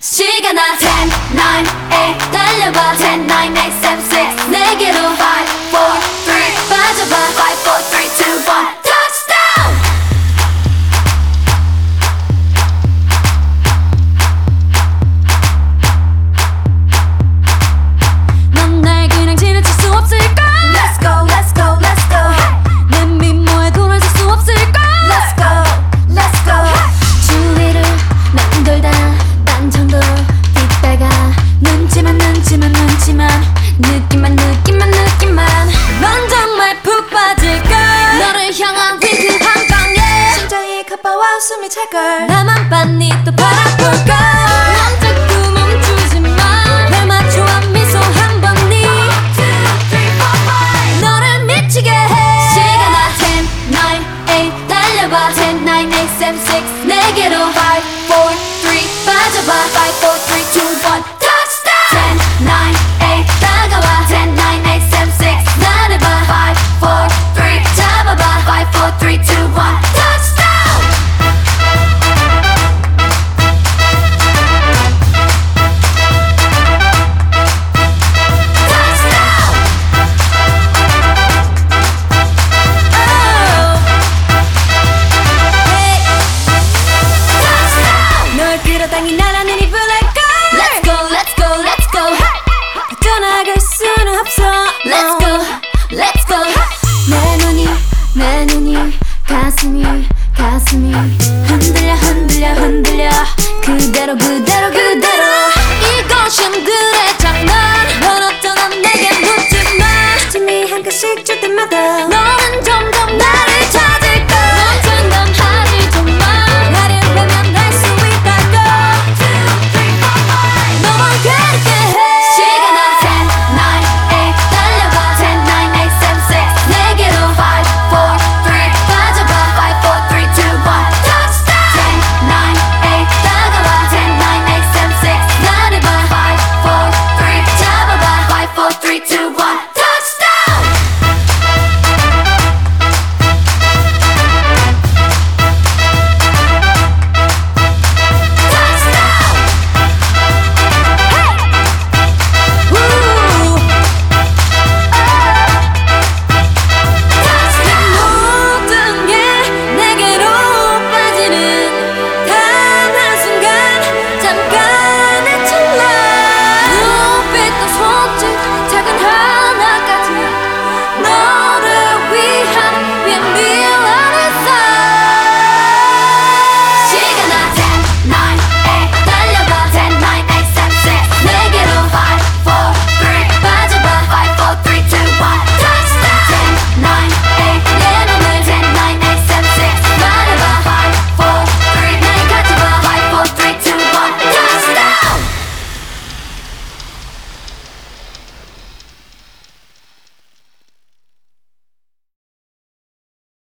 시간아 10, 9, 8 달려봐 10, 9, 8, 7, 6 내게로 5, 4, 3 빠져봐 5, 4, 3, 2, 1 touchdown! 넌 날 그냥 지나칠 수 없을까? Let's go, let's go, let's go 내 미모에 돌아설 수 없을까? Let's go, let's go 주위를 난 돌다 난 정도 뛰다가 눈치만 느낌만 넌 정말 푹 빠질걸 너를 향한 윙크 한 방에 심장이 가빠와 숨이 찰걸 나만 빤히 또 바라볼걸 넌 자꾸 멈추지마 날 맞춰와 미소 한 번이 너를 미치게 해 시간아 10, 9, 8 달려봐 10, 9, 8, 7, 6 내게로 5, 4, 3 빠져봐 5, 4, 3, 2, 1 touchdown 10, 9, 8 다가와 10, 9, 8, 7, 6 나를 봐 5, 4, 3 잡아봐 5, 4, 3, 2, 1 touchdown 널 끌어당긴 나라는 이 블랙걸 Let's go, let's go, let's go 떠나갈 수는 없어 Let's go, let's go 내 눈이 가슴이 흔들려 그대로